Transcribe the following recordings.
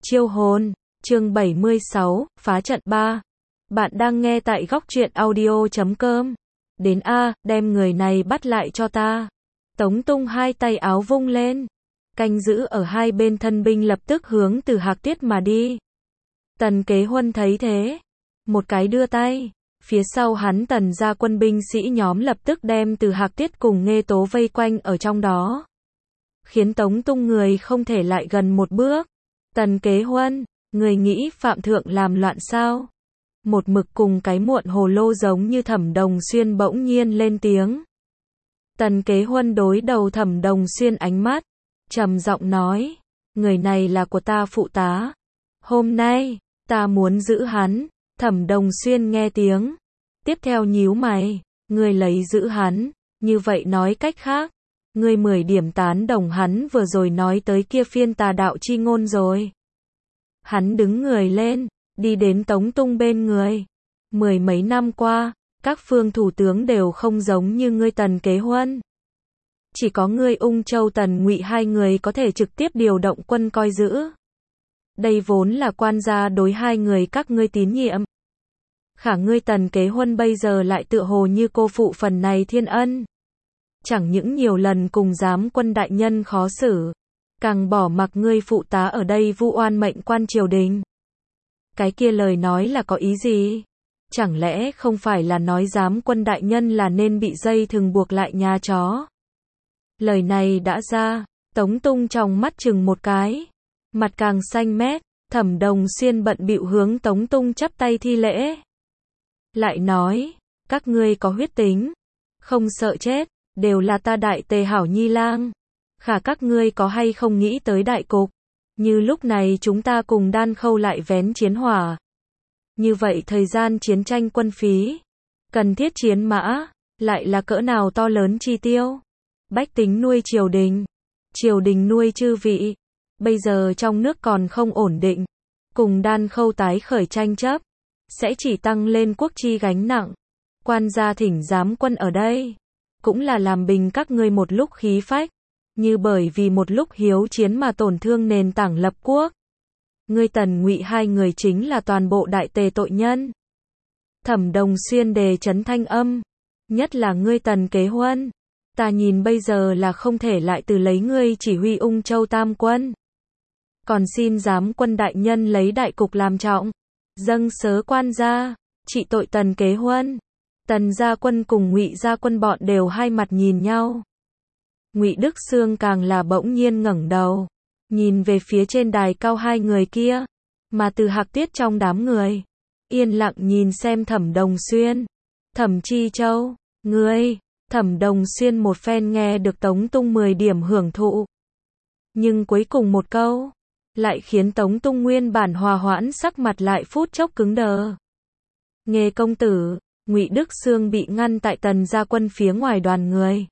Chiêu hồn, chương 76, phá trận 3. Bạn đang nghe tại góc truyện audio.com. Đến A, đem người này bắt lại cho ta. Tống Tung hai tay áo vung lên. Canh giữ ở hai bên thân binh lập tức hướng Từ Hạc Tiết mà đi. Tần Kế Huân thấy thế. Một cái đưa tay. Phía sau hắn Tần gia quân binh sĩ nhóm lập tức đem Từ Hạc Tiết cùng Nghê Tố vây quanh ở trong đó. Khiến Tống Tung người không thể lại gần một bước. Tần Kế Huân, người nghĩ Phạm Thượng làm loạn sao? Một mực cùng cái muộn hồ lô giống như Thẩm Đồng Xuyên bỗng nhiên lên tiếng. Tần Kế Huân đối đầu Thẩm Đồng Xuyên ánh mắt, trầm giọng nói, người này là của ta phụ tá. Hôm nay, ta muốn giữ hắn. Thẩm Đồng Xuyên nghe tiếng, tiếp theo nhíu mày, người lấy giữ hắn, như vậy nói cách khác, ngươi 10 điểm tán đồng hắn vừa rồi nói tới kia phiên tà đạo chi ngôn rồi. Hắn đứng người lên, đi đến Tống Tung bên người. 10 mấy năm qua, các phương thủ tướng đều không giống như ngươi Tần Kế Huân. Chỉ có ngươi Ung Châu Tần Ngụy hai người có thể trực tiếp điều động quân coi giữ. Đây vốn là quan gia đối hai người các ngươi tín nhiệm. Khả ngươi Tần Kế Huân bây giờ lại tựa hồ như cô phụ phần này thiên ân. Chẳng những nhiều lần cùng giám quân đại nhân khó xử, càng bỏ mặc ngươi phụ tá ở đây vu oan mệnh quan triều đình. Cái kia lời nói là có ý gì? Chẳng lẽ không phải là nói giám quân đại nhân là nên bị dây thừng buộc lại nhà chó? Lời này đã ra, Tống Tung trong mắt chừng một cái, mặt càng xanh mét. Thẩm Đồng Xuyên bận bịu hướng Tống Tung chắp tay thi lễ. Lại nói, các ngươi có huyết tính, không sợ chết, đều là ta Đại Tề hảo nhi lang. Khả các ngươi có hay không nghĩ tới đại cục? Như lúc này chúng ta cùng Đan Khâu lại vén chiến hỏa. Như vậy thời gian chiến tranh quân phí, cần thiết chiến mã, lại là cỡ nào to lớn chi tiêu? Bách tính nuôi triều đình nuôi chư vị. Bây giờ trong nước còn không ổn định, cùng Đan Khâu tái khởi tranh chấp, sẽ chỉ tăng lên quốc chi gánh nặng. Quan gia thỉnh giám quân ở đây, cũng là làm bình các ngươi một lúc khí phách, như bởi vì một lúc hiếu chiến mà tổn thương nền tảng lập quốc. Ngươi Tần Ngụy hai người chính là toàn bộ Đại Tề tội nhân. Thẩm Đồng Xuyên đề chấn thanh âm, nhất là ngươi Tần Kế Huân, ta nhìn bây giờ là không thể lại từ lấy ngươi chỉ huy Ung Châu Tam quân. Còn xin giám quân đại nhân lấy đại cục làm trọng, dâng sớ quan gia, trị tội Tần Kế Huân. Tần gia quân cùng Ngụy gia quân bọn đều hai mặt nhìn nhau. Ngụy Đức Xương càng là bỗng nhiên ngẩng đầu, nhìn về phía trên đài cao hai người kia, mà Từ Hạc Tiết trong đám người, yên lặng nhìn xem Thẩm Đồng Xuyên. Thẩm Chi Châu, ngươi, Thẩm Đồng Xuyên một phen nghe được Tống Tung 10 điểm hưởng thụ. Nhưng cuối cùng một câu, lại khiến Tống Tung nguyên bản hòa hoãn sắc mặt lại phút chốc cứng đờ. Nghê công tử, Ngụy Đức Xương bị ngăn tại Tần gia quân phía ngoài đoàn người.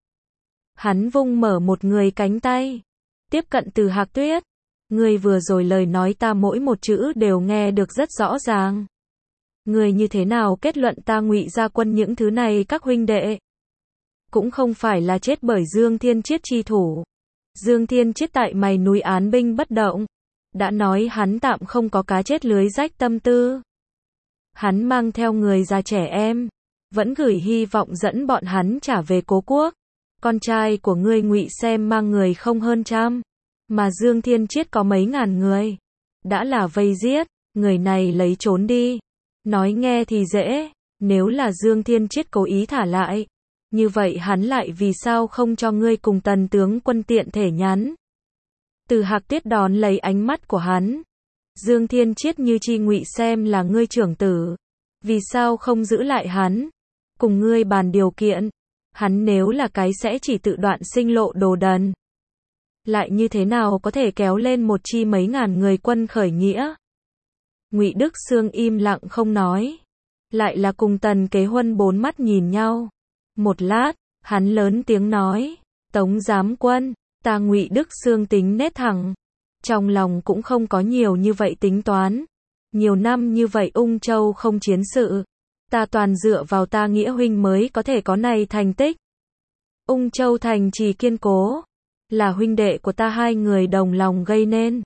Hắn vung mở một người cánh tay, tiếp cận Từ Hạc Tuyết. Ngươi vừa rồi lời nói ta mỗi một chữ đều nghe được rất rõ ràng. Ngươi như thế nào kết luận ta Ngụy gia quân những thứ này các huynh đệ? Cũng không phải là chết bởi Dương Thiên Chiết chi thủ. Dương Thiên Chiết tại mày núi án binh bất động, đã nói hắn tạm không có cá chết lưới rách tâm tư. Hắn mang theo người già trẻ em, vẫn gửi hy vọng dẫn bọn hắn trả về cố quốc. Con trai của ngươi Ngụy Xem mang người không hơn trăm, mà Dương Thiên Chiết có mấy ngàn người, đã là vây giết, người này lấy trốn đi. Nói nghe thì dễ, nếu là Dương Thiên Chiết cố ý thả lại, như vậy hắn lại vì sao không cho ngươi cùng Tần tướng quân tiện thể nhắn? Từ Hạc Tiết đón lấy ánh mắt của hắn. Dương Thiên Chiết như chi Ngụy Xem là ngươi trưởng tử, vì sao không giữ lại hắn, cùng ngươi bàn điều kiện? Hắn nếu là cái sẽ chỉ tự đoạn sinh lộ đồ đần, lại như thế nào có thể kéo lên một chi mấy ngàn người quân khởi nghĩa? Ngụy Đức Xương im lặng không nói, lại là cùng Tần Kế Huân bốn mắt nhìn nhau. Một lát, hắn lớn tiếng nói, Tống giám quân, ta Ngụy Đức Xương tính nết thẳng, trong lòng cũng không có nhiều như vậy tính toán. Nhiều năm như vậy Ung Châu không chiến sự, ta toàn dựa vào ta nghĩa huynh mới có thể có này thành tích. Ung Châu thành trì kiên cố, là huynh đệ của ta hai người đồng lòng gây nên.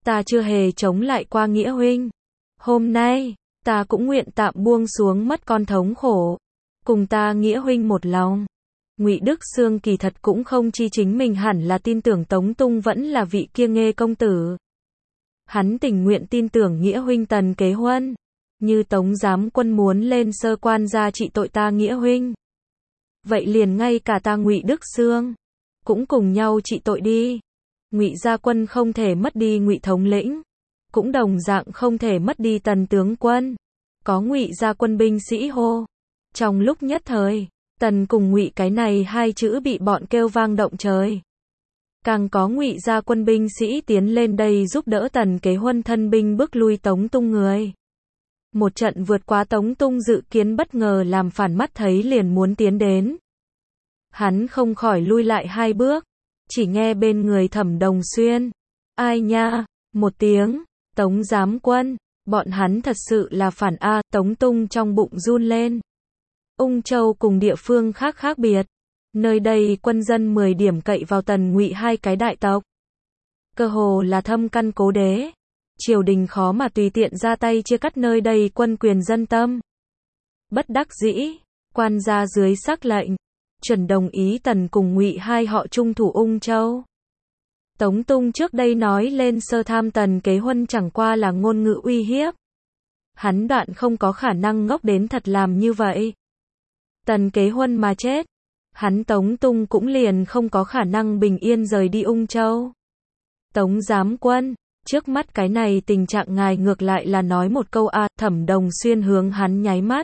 ta chưa hề chống lại qua Nghĩa huynh. Hôm nay, ta cũng nguyện tạm buông xuống mất con thống khổ, cùng ta Nghĩa huynh một lòng. Ngụy Đức Xương kỳ thật cũng không chi chính mình hẳn là tin tưởng Tống Tung vẫn là vị kia Nghê công tử. Hắn tình nguyện tin tưởng Nghĩa huynh Tần Kế Huân, như Tống giám quân muốn lên sơ quan gia trị tội ta Nghĩa huynh. Vậy liền ngay cả ta Ngụy Đức Xương cũng cùng nhau trị tội đi. Ngụy gia quân không thể mất đi Ngụy thống lĩnh, cũng đồng dạng không thể mất đi Tần tướng quân. Có Ngụy gia quân binh sĩ hô. Trong lúc nhất thời, Tần cùng Ngụy cái này hai chữ bị bọn kêu vang động trời. Càng có Ngụy gia quân binh sĩ tiến lên đây giúp đỡ Tần Kế Huân thân binh bước lui Tống Tung người. Một trận vượt quá Tống Tung dự kiến bất ngờ làm phản mắt thấy liền muốn tiến đến. Hắn không khỏi lui lại hai bước, chỉ nghe bên người Thẩm Đồng Xuyên. Ai nha, một tiếng, Tống giám quân, bọn hắn thật sự là phản a. Tống Tung trong bụng run lên. Ung Châu cùng địa phương khác khác biệt. Nơi đây quân dân 10 điểm cậy vào Tần Ngụy hai cái đại tộc. Cơ hồ là thâm căn cố đế. Triều đình khó mà tùy tiện ra tay chia cắt nơi đây quân quyền dân tâm. Bất đắc dĩ, quan gia dưới sắc lệnh, chuẩn đồng ý Tần cùng Ngụy hai họ trung thủ Ung Châu. Tống Tung trước đây nói lên sơ tham Tần Kế Huân chẳng qua là ngôn ngữ uy hiếp. Hắn đoạn không có khả năng ngốc đến thật làm như vậy. Tần Kế Huân mà chết, hắn Tống Tung cũng liền không có khả năng bình yên rời đi Ung Châu. Tống giám quân, trước mắt cái này tình trạng ngài ngược lại là nói một câu a. Thẩm Đồng Xuyên hướng hắn nháy mắt.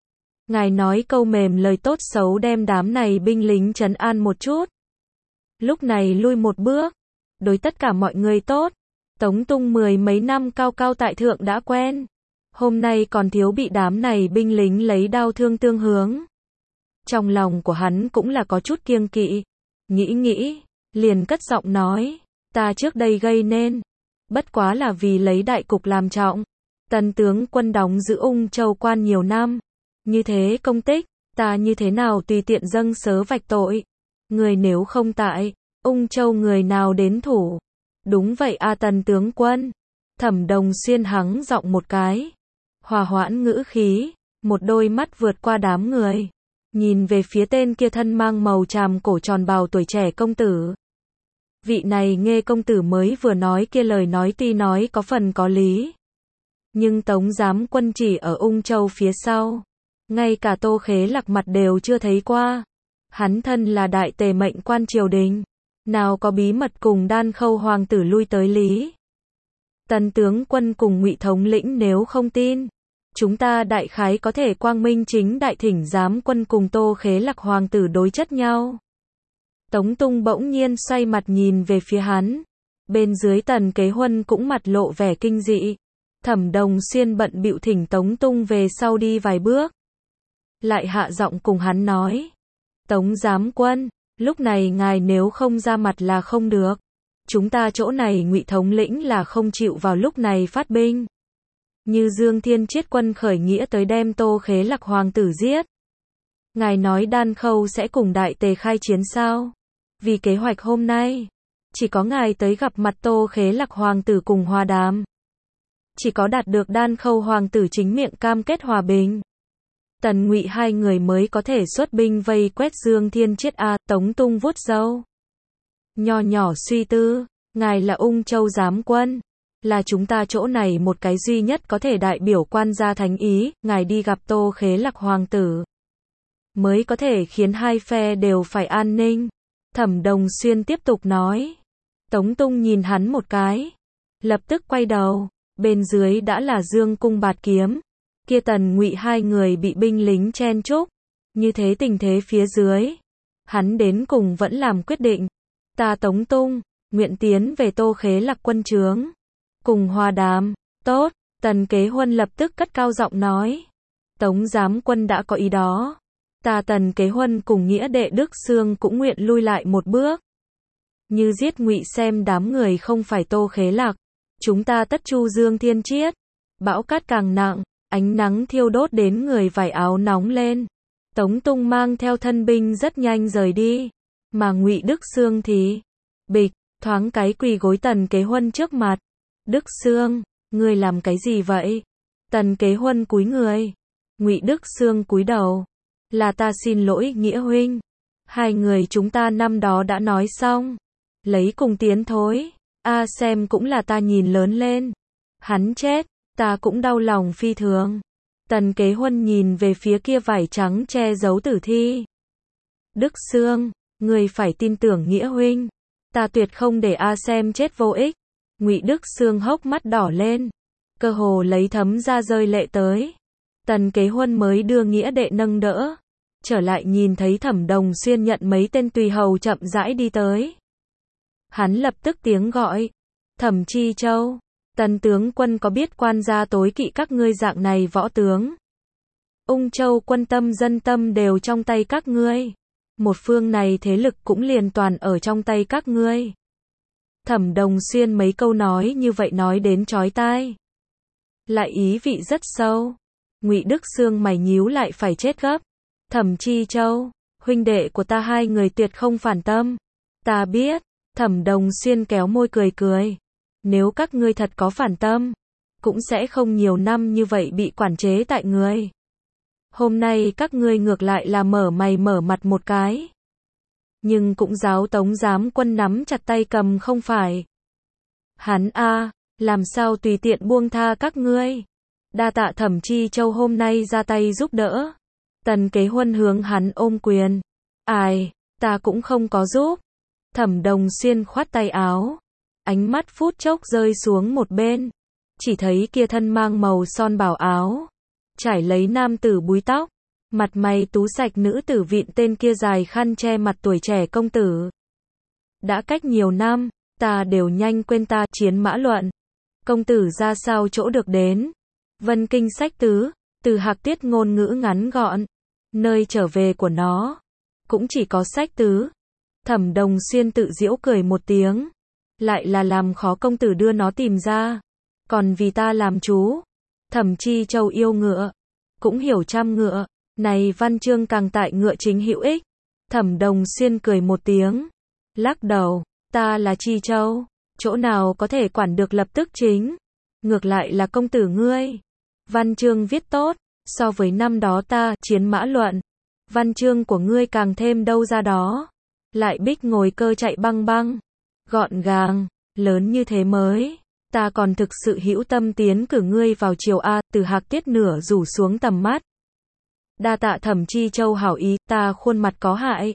Ngài nói câu mềm lời tốt xấu đem đám này binh lính trấn an một chút. Lúc này lui một bước, đối tất cả mọi người tốt. Tống Tung 10 mấy năm cao cao tại thượng đã quen. Hôm nay còn thiếu bị đám này binh lính lấy đao thương tương hướng. Trong lòng của hắn cũng là có chút kiêng kỵ. Nghĩ, liền cất giọng nói. Ta trước đây gây nên. Bất quá là vì lấy đại cục làm trọng. Tần tướng quân đóng giữ Ung Châu quan nhiều năm. Như thế công tích, ta như thế nào tùy tiện dâng sớ vạch tội. Người nếu không tại, Ung Châu người nào đến thủ. Đúng vậy a. Tần tướng quân. Thẩm Đồng Xuyên hắng giọng một cái. Hòa hoãn ngữ khí, một đôi mắt vượt qua đám người. Nhìn về phía tên kia thân mang màu tràm cổ tròn bào tuổi trẻ công tử. Vị này Nghê công tử mới vừa nói kia lời nói tuy nói có phần có lý. Nhưng Tống giám quân chỉ ở Ung Châu phía sau. Ngay cả Tô Khế Lạc mặt đều chưa thấy qua. Hắn thân là đại tề mệnh quan triều đình. Nào có bí mật cùng Đan Khâu hoàng tử lui tới lý. Tần tướng quân cùng Ngụy thống lĩnh nếu không tin. Chúng ta đại khái có thể quang minh chính đại thỉnh giám quân cùng Tô Khế Lạc hoàng tử đối chất nhau. Tống Tung bỗng nhiên xoay mặt nhìn về phía hắn. Bên dưới Tần Kế Huân cũng mặt lộ vẻ kinh dị. Thẩm Đồng Xuyên bận bịu thỉnh Tống Tung về sau đi vài bước. Lại hạ giọng cùng hắn nói. Tống giám quân, lúc này ngài nếu không ra mặt là không được. Chúng ta chỗ này Ngụy thống lĩnh là không chịu vào lúc này phát binh. Như Dương Thiên Chiết quân khởi nghĩa tới đem Tô Khế Lạc hoàng tử giết. Ngài nói Đan Khâu sẽ cùng đại tề khai chiến sao? Vì kế hoạch hôm nay, chỉ có ngài tới gặp mặt Tô Khế Lạc hoàng tử cùng hòa đàm. Chỉ có đạt được Đan Khâu hoàng tử chính miệng cam kết hòa bình. Tần Ngụy hai người mới có thể xuất binh vây quét Dương Thiên Chiết a. Tống Tung vuốt râu. Nho nhỏ suy tư, ngài là Ung Châu giám quân. Là chúng ta chỗ này một cái duy nhất có thể đại biểu quan gia thánh ý, ngài đi gặp Tô Khế Lạc hoàng tử. Mới có thể khiến hai phe đều phải an ninh. Thẩm Đồng Xuyên tiếp tục nói. Tống Tung nhìn hắn một cái. Lập tức quay đầu. Bên dưới đã là Dương cung bạt kiếm. Kia Tần Ngụy hai người bị binh lính chen chúc. Như thế tình thế phía dưới. Hắn đến cùng vẫn làm quyết định. Ta Tống Tung, nguyện tiến về Tô Khế Lạc quân trướng. Cùng hòa đàm. Tốt. Tần Kế Huân lập tức cất cao giọng nói. Tống giám quân đã có ý đó. Ta Tần Kế Huân cùng nghĩa đệ Đức Xương cũng nguyện lui lại một bước. Như giết Ngụy xem đám người không phải Tô Khế Lạc. Chúng ta tất chu Dương Thiên Chiết. Bão cát càng nặng, ánh nắng thiêu đốt đến người vải áo nóng lên. Tống Tung mang theo thân binh rất nhanh rời đi. Mà Ngụy Đức Xương thì bịch, thoáng cái quỳ gối Tần Kế Huân trước mặt. Đức Xương, ngươi làm cái gì vậy? Tần Kế Huân cúi người. Ngụy Đức Xương cúi đầu. Là ta xin lỗi Nghĩa huynh. Hai người chúng ta năm đó đã nói xong. Lấy cùng tiến thối. Xem cũng là ta nhìn lớn lên. Hắn chết, ta cũng đau lòng phi thường. Tần Kế Huân nhìn về phía kia vải trắng che giấu tử thi. Đức Xương, ngươi phải tin tưởng Nghĩa huynh. Ta tuyệt không để xem chết vô ích. Ngụy Đức Xương hốc mắt đỏ lên. Cơ hồ lấy thấm ra rơi lệ tới. Tần Kế Huân mới đưa Nghĩa đệ nâng đỡ. Trở lại nhìn thấy Thẩm Đồng Xuyên nhận mấy tên tùy hầu chậm rãi đi tới. Hắn lập tức tiếng gọi. Thẩm Chi Châu, Tần tướng quân có biết quan gia tối kỵ các ngươi dạng này võ tướng? Ung Châu quân tâm dân tâm đều trong tay các ngươi. Một phương này thế lực cũng liền toàn ở trong tay các ngươi. Thẩm Đồng Xuyên mấy câu nói như vậy nói đến chói tai. Lại ý vị rất sâu. Ngụy Đức Xương mày nhíu lại phải chết gấp. Thẩm Chi Châu, huynh đệ của ta hai người tuyệt không phản tâm. Ta biết. Thẩm Đồng Xuyên kéo môi cười cười. Nếu các ngươi thật có phản tâm, cũng sẽ không nhiều năm như vậy bị quản chế tại người. Hôm nay các ngươi ngược lại là mở mày mở mặt một cái. Nhưng cũng giáo Tống giám quân nắm chặt tay cầm không phải. Hắn làm sao tùy tiện buông tha các ngươi. Đa tạ Thẩm Chi Châu hôm nay ra tay giúp đỡ. Tần Kế Huân hướng hắn ôm quyền. Ta cũng không có giúp. Thẩm Đồng Xuyên khoát tay áo. Ánh mắt phút chốc rơi xuống một bên. Chỉ thấy kia thân mang màu son bảo áo. Trải lấy nam tử búi tóc. Mặt mày tú sạch nữ tử vịn tên kia dài khăn che mặt tuổi trẻ công tử. Đã cách nhiều năm, ta đều nhanh quên ta chiến mã luận. Công tử ra sao chỗ được đến. Vân Kinh sách tứ, từ Hạc Tiết ngôn ngữ ngắn gọn. Nơi trở về của nó, cũng chỉ có sách tứ. Thẩm Đồng Xuyên tự giễu cười một tiếng. Lại là làm khó công tử đưa nó tìm ra. Còn vì ta làm chú. Thẩm Chi Châu yêu ngựa. Cũng hiểu trăm ngựa. Này văn chương càng tại ngựa chính hữu ích. Thẩm Đồng Xuyên cười một tiếng. Lắc đầu. Ta là Chi Châu. Chỗ nào có thể quản được lập tức chính. Ngược lại là công tử ngươi. Văn chương viết tốt. So với năm đó ta chiến mã luận. Văn chương của ngươi càng thêm đâu ra đó. Lại bích ngồi cơ chạy băng băng. Gọn gàng, lớn như thế mới. Ta còn thực sự hữu tâm tiến cử ngươi vào triều Từ Hạc Tiết nửa rủ xuống tầm mắt. Đa tạ Thẩm Chi Châu hảo ý, ta khuôn mặt có hại.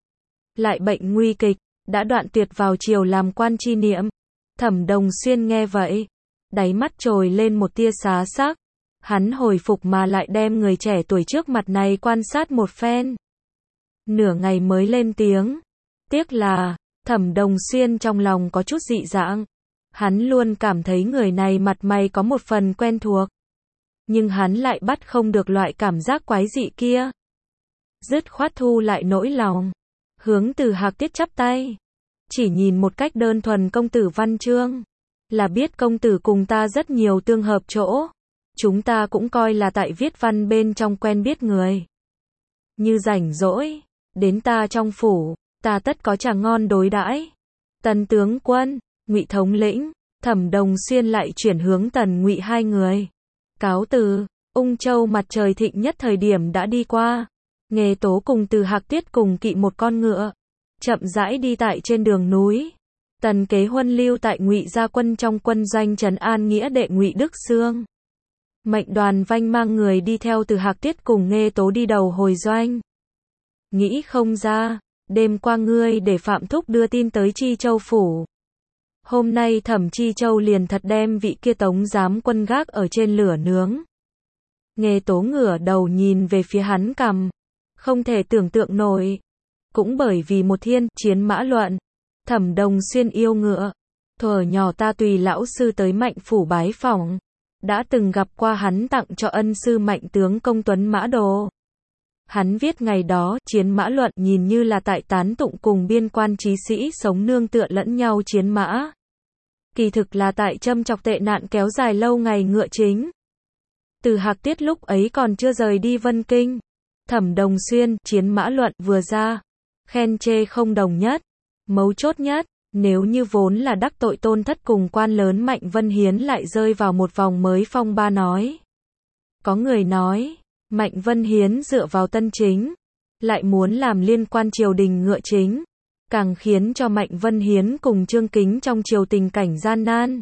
Lại bệnh nguy kịch, đã đoạn tuyệt vào triều làm quan chi niệm. Thẩm Đồng Xuyên nghe vậy. Đáy mắt trồi lên một tia xá sắc. Hắn hồi phục mà lại đem người trẻ tuổi trước mặt này quan sát một phen. Nửa ngày mới lên tiếng. Tiếc là, Thẩm Đồng Xuyên trong lòng có chút dị dạng. Hắn luôn cảm thấy người này mặt mày có một phần quen thuộc. Nhưng hắn lại bắt không được loại cảm giác quái dị kia. Dứt khoát thu lại nỗi lòng. Hướng Từ Hạc Tiết chắp tay. Chỉ nhìn một cách đơn thuần công tử văn chương. Là biết công tử cùng ta rất nhiều tương hợp chỗ. Chúng ta cũng coi là tại viết văn bên trong quen biết người. Như rảnh rỗi, đến ta trong phủ, ta tất có trà ngon đối đãi. Tần tướng quân, Ngụy thống lĩnh, Thẩm Đồng Xuyên lại chuyển hướng Tần Ngụy hai người. Cáo từ, Ung Châu mặt trời thịnh nhất thời điểm đã đi qua. Nghề Tố cùng Từ Hạc Tiết cùng kỵ một con ngựa, chậm rãi đi tại trên đường núi. Tần Kế Huân lưu tại Ngụy gia quân trong quân doanh trấn an Nghĩa đệ Ngụy Đức Xương. Mệnh Đoàn Vanh mang người đi theo Từ Hạc Tiết cùng Nghê Tố đi đầu hồi doanh. Nghĩ không ra, đêm qua ngươi để Phạm Thúc đưa tin tới Chi Châu phủ. Hôm nay Thẩm Chi Châu liền thật đem vị kia Tống giám quân gác ở trên lửa nướng. Nghê Tố ngửa đầu nhìn về phía hắn cằm. Không thể tưởng tượng nổi. Cũng bởi vì một thiên chiến mã luận. Thẩm Đồng Xuyên yêu ngựa. Thuở nhỏ ta tùy lão sư tới Mạnh phủ bái phỏng. Đã từng gặp qua hắn tặng cho ân sư Mạnh tướng công Tuấn Mã Đồ. Hắn viết ngày đó chiến mã luận nhìn như là tại tán tụng cùng biên quan trí sĩ sống nương tựa lẫn nhau chiến mã. Kỳ thực là tại châm chọc tệ nạn kéo dài lâu ngày ngựa chính. Từ Hạc Tiết lúc ấy còn chưa rời đi Vân Kinh. Thẩm Đồng Xuyên chiến mã luận vừa ra. Khen chê không đồng nhất. Mấu chốt nhất, Nếu như vốn là đắc tội tôn thất cùng quan lớn Mạnh Vân Hiến lại rơi vào một vòng mới phong ba nói. Có người nói, Mạnh Vân Hiến dựa vào Tân Chính, lại muốn làm liên quan triều đình ngựa chính, càng khiến cho Mạnh Vân Hiến cùng Trương Kính trong triều tình cảnh gian nan.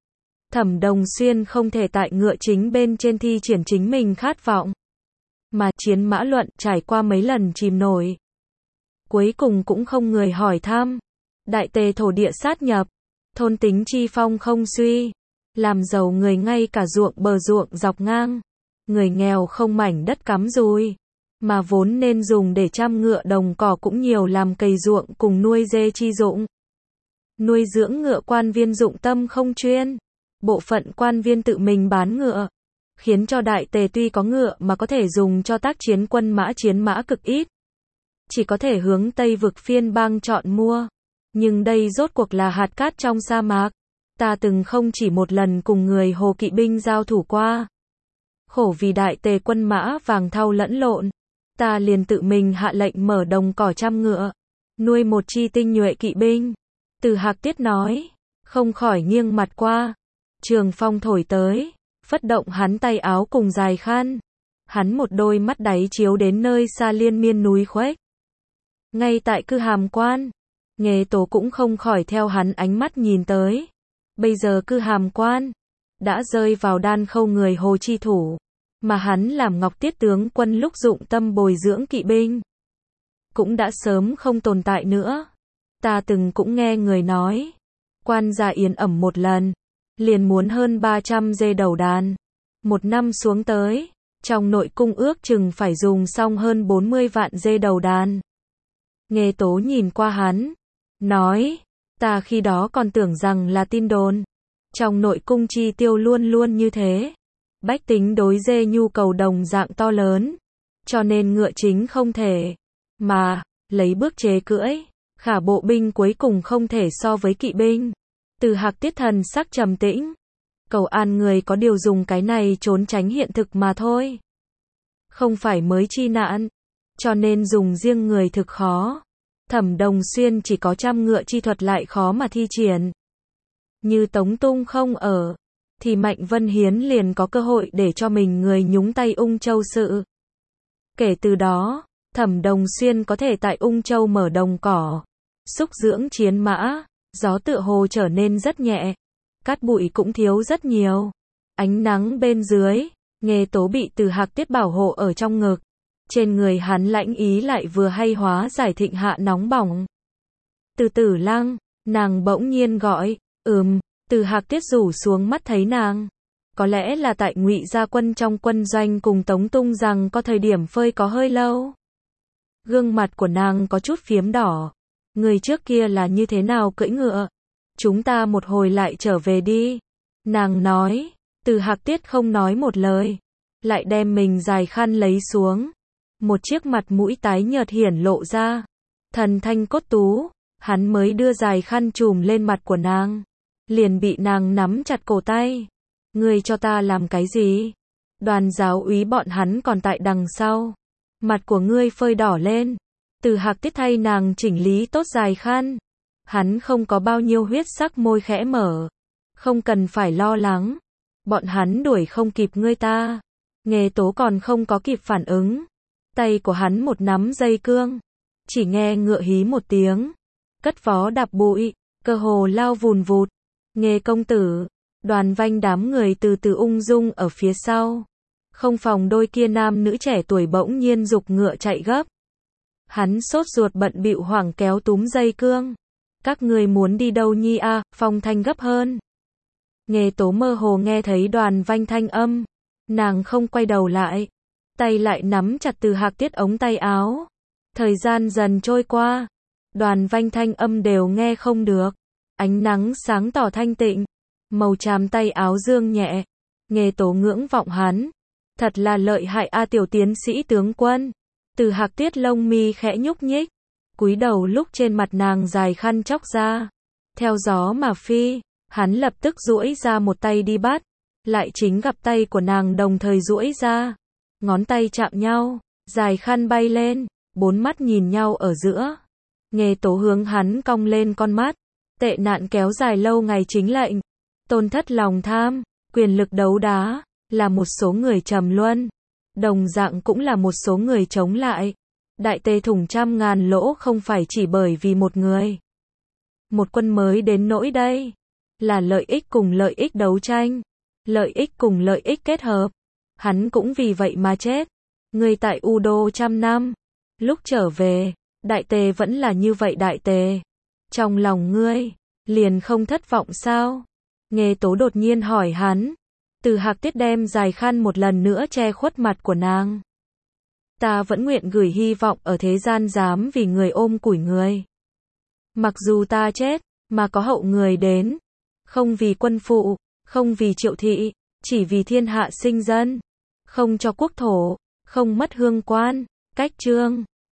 Thẩm Đồng Xuyên không thể tại ngựa chính bên trên thi triển chính mình khát vọng, mà chiến mã luận trải qua mấy lần chìm nổi. Cuối cùng cũng không người hỏi thăm. Đại tề thổ địa sát nhập, thôn tính chi phong không suy, làm giàu người ngay cả ruộng bờ ruộng dọc ngang, người nghèo không mảnh đất cắm dùi, mà vốn nên dùng để chăm ngựa đồng cỏ cũng nhiều làm cày ruộng cùng nuôi dê chi dụng. Nuôi dưỡng ngựa quan viên dụng tâm không chuyên, bộ phận quan viên tự mình bán ngựa, khiến cho đại tề tuy có ngựa mà có thể dùng cho tác chiến chiến mã cực ít, chỉ có thể hướng Tây vực phiên bang chọn mua. Nhưng đây rốt cuộc là hạt cát trong sa mạc. Ta từng không chỉ một lần cùng người Hồ kỵ binh giao thủ qua. Khổ vì đại tề quân mã vàng thau lẫn lộn. Ta liền tự mình hạ lệnh mở đồng cỏ chăm ngựa, nuôi một chi tinh nhuệ kỵ binh. Từ Hạc Tiết nói, không khỏi nghiêng mặt qua. Trường phong thổi tới, phất động hắn tay áo cùng dài khăn. Hắn một đôi mắt đáy chiếu đến nơi xa liên miên núi khuếch. Ngay tại Cư Hàm Quan, Nghê Tố cũng không khỏi theo hắn ánh mắt nhìn tới. Bây giờ Cư Hàm Quan đã rơi vào đan khâu người Hồ chi thủ, mà hắn làm Ngọc Tiết tướng quân lúc dụng tâm bồi dưỡng kỵ binh, cũng đã sớm không tồn tại nữa. Ta từng cũng nghe người nói, quan gia yến ẩm một lần, liền muốn hơn 300 dê đầu đàn. Một năm xuống tới, trong nội cung ước chừng phải dùng xong hơn 40 vạn dê đầu đàn. Nghê Tố nhìn qua hắn, nói, ta khi đó còn tưởng rằng là tin đồn. Trong nội cung chi tiêu luôn luôn như thế. Bách tính đối dê nhu cầu đồng dạng to lớn, cho nên ngựa chính không thể, mà, lấy bước chế cưỡi, khả bộ binh cuối cùng không thể so với kỵ binh. Từ Hạc Tiết thần sắc trầm tĩnh, cầu an người có điều dùng cái này trốn tránh hiện thực mà thôi. Không phải mới chi nạn, cho nên dùng riêng người thực khó. Thẩm Đồng Xuyên chỉ có trăm ngựa chi thuật lại khó mà thi triển. Như Tống Tung không ở, thì Mạnh Vân Hiến liền có cơ hội để cho mình người nhúng tay Ung Châu sự. Kể từ đó, Thẩm Đồng Xuyên có thể tại Ung Châu mở đồng cỏ, xúc dưỡng chiến mã, gió tựa hồ trở nên rất nhẹ, cát bụi cũng thiếu rất nhiều. Ánh nắng bên dưới, Nghê Tố bị Từ Hạc Tiết bảo hộ ở trong ngực. Trên người hắn lãnh ý lại vừa hay hóa giải thịnh hạ nóng bỏng. Từ Tử Lăng, nàng bỗng nhiên gọi, Từ Hạc Tiết rủ xuống mắt thấy nàng. Có lẽ là tại Ngụy Gia Quân trong quân doanh cùng Tống Tung rằng có thời điểm phơi có hơi lâu. Gương mặt của nàng có chút phiếm đỏ. Người trước kia là như thế nào cưỡi ngựa? Chúng ta một hồi lại trở về đi. Nàng nói, Từ Hạc Tiết không nói một lời, lại đem mình dài khăn lấy xuống. Một chiếc mặt mũi tái nhợt hiển lộ ra. Thần thanh cốt tú, hắn mới đưa dài khăn trùm lên mặt của nàng. Liền bị nàng nắm chặt cổ tay. Ngươi cho ta làm cái gì? Đoàn giáo úy bọn hắn còn tại đằng sau. Mặt của ngươi phơi đỏ lên. Từ Hạc Tiết thay nàng chỉnh lý tốt dài khăn. Hắn không có bao nhiêu huyết sắc môi khẽ mở. Không cần phải lo lắng. Bọn hắn đuổi không kịp ngươi ta. Nghê Tố còn không có kịp phản ứng. Tay của hắn một nắm dây cương. Chỉ nghe ngựa hí một tiếng. Cất vó đạp bụi. Cơ hồ lao vùn vụt. Nghê công tử. Đoàn Vanh đám người từ từ ung dung ở phía sau. Không phòng đôi kia nam nữ trẻ tuổi bỗng nhiên giục ngựa chạy gấp. Hắn sốt ruột bận bịu hoảng kéo túm dây cương. Các người muốn đi đâu nhi a? Phong thanh gấp hơn. Nghê Tố mơ hồ nghe thấy Đoàn Vanh thanh âm. Nàng không quay đầu lại. Tay lại nắm chặt Từ Hạc Tiết ống tay áo. Thời gian dần trôi qua. Đoàn Vanh thanh âm đều nghe không được. Ánh nắng sáng tỏ thanh tịnh. Màu tràm tay áo dương nhẹ. Nghê Tố ngưỡng vọng hắn. Thật là lợi hại a tiểu tiến sĩ tướng quân. Từ Hạc Tiết lông mi khẽ nhúc nhích. Cúi đầu lúc trên mặt nàng dài khăn chóc ra. Theo gió mà phi. Hắn lập tức duỗi ra một tay đi bắt. Lại chính gặp tay của nàng đồng thời duỗi ra. Ngón tay chạm nhau. Dài khăn bay lên. Bốn mắt nhìn nhau ở giữa. Nghê Tố hướng hắn cong lên con mắt. Tệ nạn kéo dài lâu ngày chính lệnh, tôn thất lòng tham, quyền lực đấu đá, là một số người trầm luân. Đồng dạng cũng là một số người chống lại. Đại tề thủng trăm ngàn lỗ không phải chỉ bởi vì một người. Một quân mới đến nỗi đây. Là lợi ích cùng lợi ích đấu tranh. Lợi ích cùng lợi ích kết hợp. Hắn cũng vì vậy mà chết. Ngươi tại U Đô trăm năm. Lúc trở về, đại tề vẫn là như vậy đại tề. Trong lòng ngươi, liền không thất vọng sao? Nghê Tố đột nhiên hỏi hắn. Từ Hạc Tiết đem dài khăn một lần nữa che khuất mặt của nàng. Ta vẫn nguyện gửi hy vọng ở thế gian dám vì người ôm củi người. Mặc dù ta chết, mà có hậu người đến. Không vì quân phụ, không vì triệu thị, chỉ vì thiên hạ sinh dân. Không cho quốc thổ, không mất hương quan, cách trương.